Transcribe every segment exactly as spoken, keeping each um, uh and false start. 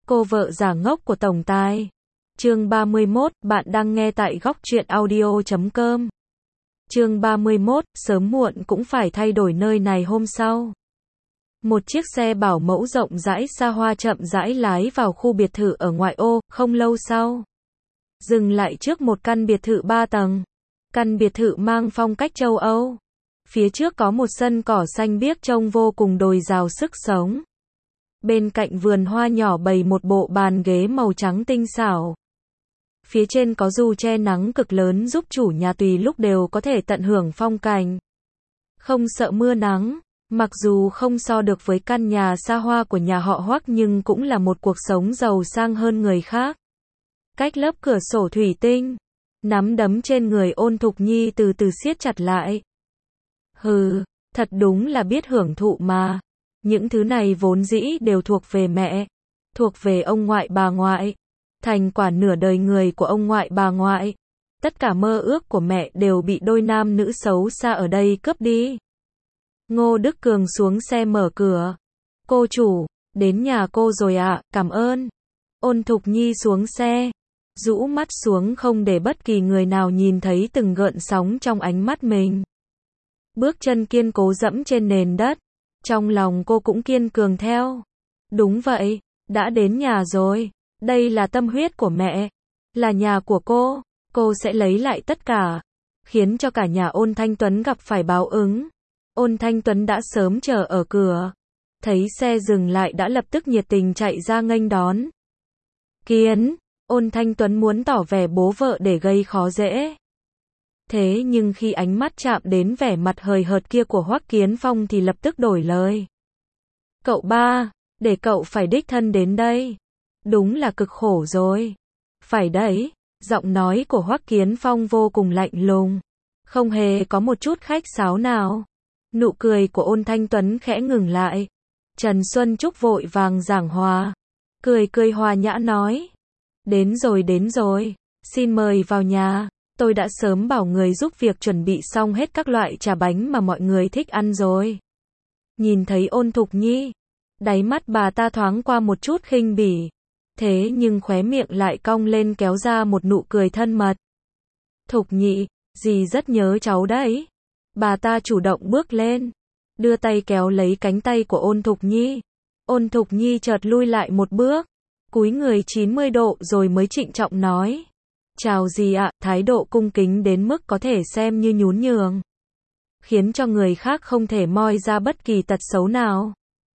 Cô vợ giả ngốc của tổng tài. Chương ba mươi mốt, bạn đang nghe tại góc truyện audio chấm com. Chương ba mươi mốt, sớm muộn cũng phải thay đổi nơi này. Hôm sau, một chiếc xe bảo mẫu rộng rãi xa hoa chậm rãi lái vào khu biệt thự ở ngoại ô. Không lâu sau, dừng lại trước một căn biệt thự ba tầng. Căn biệt thự mang phong cách châu Âu. Phía trước có một sân cỏ xanh biếc trông vô cùng dồi dào sức sống. Bên cạnh vườn hoa nhỏ bày một bộ bàn ghế màu trắng tinh xảo. Phía trên có dù che nắng cực lớn giúp chủ nhà tùy lúc đều có thể tận hưởng phong cảnh. Không sợ mưa nắng, mặc dù không so được với căn nhà xa hoa của nhà họ Hoắc nhưng cũng là một cuộc sống giàu sang hơn người khác. Cách lớp cửa sổ thủy tinh, nắm đấm trên người Ôn Thục Nhi từ từ siết chặt lại. Hừ, thật đúng là biết hưởng thụ mà. Những thứ này vốn dĩ đều thuộc về mẹ, thuộc về ông ngoại bà ngoại. Thành quả nửa đời người của ông ngoại bà ngoại. Tất cả mơ ước của mẹ đều bị đôi nam nữ xấu xa ở đây cướp đi. Ngô Đức Cường xuống xe mở cửa. Cô chủ, đến nhà cô rồi ạ, à, cảm ơn. Ôn Thục Nhi xuống xe, rũ mắt xuống không để bất kỳ người nào nhìn thấy từng gợn sóng trong ánh mắt mình. Bước chân kiên cố dẫm trên nền đất. Trong lòng cô cũng kiên cường theo. Đúng vậy, đã đến nhà rồi. Đây là tâm huyết của mẹ. Là nhà của cô. Cô sẽ lấy lại tất cả. Khiến cho cả nhà Ôn Thanh Tuấn gặp phải báo ứng. Ôn Thanh Tuấn đã sớm chờ ở cửa. Thấy xe dừng lại đã lập tức nhiệt tình chạy ra nghênh đón. Kiến, Ôn Thanh Tuấn muốn tỏ vẻ bố vợ để gây khó dễ. Thế nhưng khi ánh mắt chạm đến vẻ mặt hời hợt kia của Hoắc Kiến Phong thì lập tức đổi lời. Cậu ba, để cậu phải đích thân đến đây. Đúng là cực khổ rồi. Phải đấy, giọng nói của Hoắc Kiến Phong vô cùng lạnh lùng. Không hề có một chút khách sáo nào. Nụ cười của Ôn Thanh Tuấn khẽ ngừng lại. Trần Xuân Trúc vội vàng giảng hòa. Cười cười hòa nhã nói. Đến rồi đến rồi, xin mời vào nhà. Tôi đã sớm bảo người giúp việc chuẩn bị xong hết các loại trà bánh mà mọi người thích ăn rồi. Nhìn thấy Ôn Thục Nhi, đáy mắt bà ta thoáng qua một chút khinh bỉ. Thế nhưng khóe miệng lại cong lên kéo ra một nụ cười thân mật. Thục Nhị, dì rất nhớ cháu đấy. Bà ta chủ động bước lên, đưa tay kéo lấy cánh tay của Ôn Thục Nhi. Ôn Thục Nhi chợt lui lại một bước, cúi người chín mươi độ rồi mới trịnh trọng nói. Chào dì ạ, thái độ cung kính đến mức có thể xem như nhún nhường. Khiến cho người khác không thể moi ra bất kỳ tật xấu nào.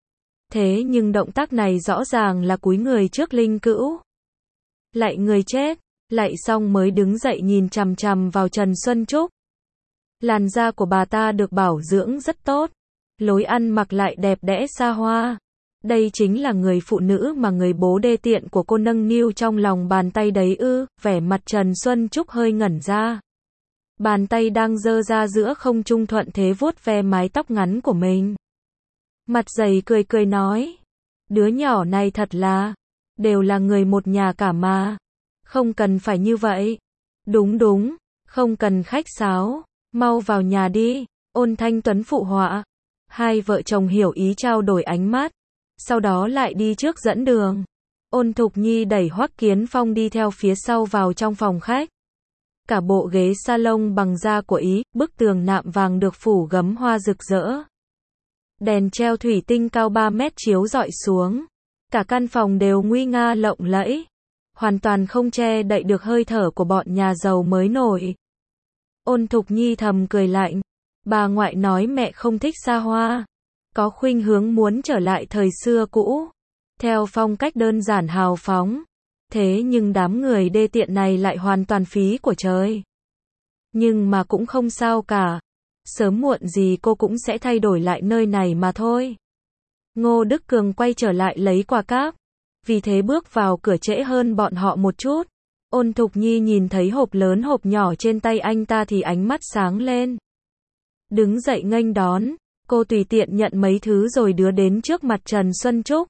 Thế nhưng động tác này rõ ràng là cúi người trước linh cữu. Lại người chết, lại xong mới đứng dậy nhìn chằm chằm vào Trần Xuân Trúc. Làn da của bà ta được bảo dưỡng rất tốt. Lối ăn mặc lại đẹp đẽ xa hoa. Đây chính là người phụ nữ mà người bố đê tiện của cô nâng niu trong lòng bàn tay đấy ư. Vẻ mặt Trần Xuân Trúc hơi ngẩn ra. Bàn tay đang giơ ra giữa không trung thuận thế vuốt ve mái tóc ngắn của mình. Mặt dày cười cười nói. Đứa nhỏ này thật là, đều là người một nhà cả mà. Không cần phải như vậy. Đúng đúng, không cần khách sáo. Mau vào nhà đi. Ôn Thanh Tuấn phụ họa. Hai vợ chồng hiểu ý trao đổi ánh mắt. Sau đó lại đi trước dẫn đường. Ôn Thục Nhi đẩy Hoắc Kiến Phong đi theo phía sau vào trong phòng khách. Cả bộ ghế salon bằng da của Ý, bức tường nạm vàng được phủ gấm hoa rực rỡ. Đèn treo thủy tinh cao ba mét chiếu rọi xuống. Cả căn phòng đều nguy nga lộng lẫy. Hoàn toàn không che đậy được hơi thở của bọn nhà giàu mới nổi. Ôn Thục Nhi thầm cười lạnh. Bà ngoại nói mẹ không thích xa hoa. Có khuynh hướng muốn trở lại thời xưa cũ. Theo phong cách đơn giản hào phóng. Thế nhưng đám người đê tiện này lại hoàn toàn phí của trời. Nhưng mà cũng không sao cả. Sớm muộn gì cô cũng sẽ thay đổi lại nơi này mà thôi. Ngô Đức Cường quay trở lại lấy quà cáp. Vì thế bước vào cửa trễ hơn bọn họ một chút. Ôn Thục Nhi nhìn thấy hộp lớn hộp nhỏ trên tay anh ta thì ánh mắt sáng lên. Đứng dậy nghênh đón. Cô tùy tiện nhận mấy thứ rồi đưa đến trước mặt Trần Xuân Trúc.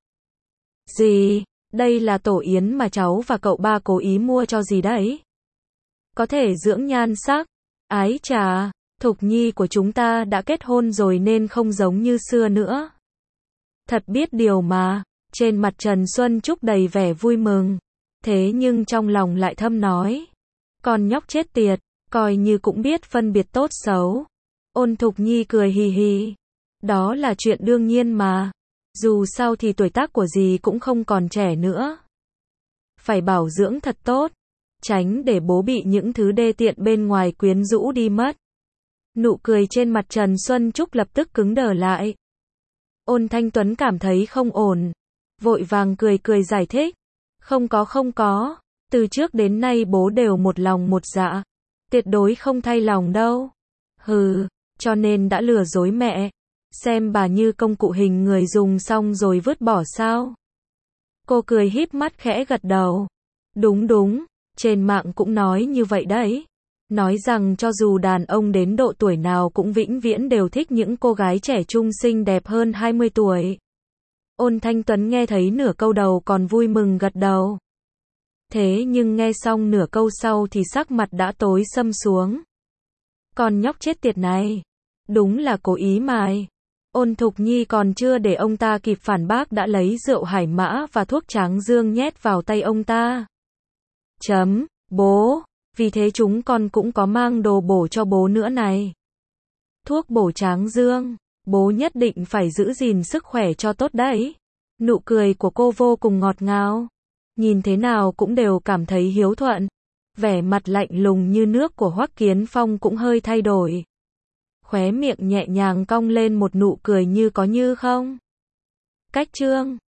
Dì, đây là tổ yến mà cháu và cậu ba cố ý mua cho dì đấy. Có thể dưỡng nhan sắc. Ái chà, Thục Nhi của chúng ta đã kết hôn rồi nên không giống như xưa nữa. Thật biết điều mà. Trên mặt Trần Xuân Trúc đầy vẻ vui mừng. Thế nhưng trong lòng lại thầm nói. Con nhóc chết tiệt, coi như cũng biết phân biệt tốt xấu. Ôn Thục Nhi cười hì hì. Đó là chuyện đương nhiên mà. Dù sao thì tuổi tác của dì cũng không còn trẻ nữa. Phải bảo dưỡng thật tốt. Tránh để bố bị những thứ đê tiện bên ngoài quyến rũ đi mất. Nụ cười trên mặt Trần Xuân Trúc lập tức cứng đờ lại. Ôn Thanh Tuấn cảm thấy không ổn. Vội vàng cười cười giải thích. Không có không có. Từ trước đến nay bố đều một lòng một dạ. Tuyệt đối không thay lòng đâu. Hừ, cho nên đã lừa dối mẹ. Xem bà như công cụ hình người dùng xong rồi vứt bỏ sao. Cô cười híp mắt khẽ gật đầu. Đúng đúng, trên mạng cũng nói như vậy đấy. Nói rằng cho dù đàn ông đến độ tuổi nào cũng vĩnh viễn đều thích những cô gái trẻ trung xinh đẹp hơn hai mươi tuổi. Ôn Thanh Tuấn nghe thấy nửa câu đầu còn vui mừng gật đầu. Thế nhưng nghe xong nửa câu sau thì sắc mặt đã tối sầm xuống. Con nhóc chết tiệt này. Đúng là cố ý mài. Ôn Thục Nhi còn chưa để ông ta kịp phản bác đã lấy rượu hải mã và thuốc tráng dương nhét vào tay ông ta. Chấm, bố, vì thế chúng con cũng có mang đồ bổ cho bố nữa này. Thuốc bổ tráng dương, bố nhất định phải giữ gìn sức khỏe cho tốt đấy. Nụ cười của cô vô cùng ngọt ngào. Nhìn thế nào cũng đều cảm thấy hiếu thuận. Vẻ mặt lạnh lùng như nước của Hoắc Kiến Phong cũng hơi thay đổi. Khóe miệng nhẹ nhàng cong lên một nụ cười như có như không. Cách chương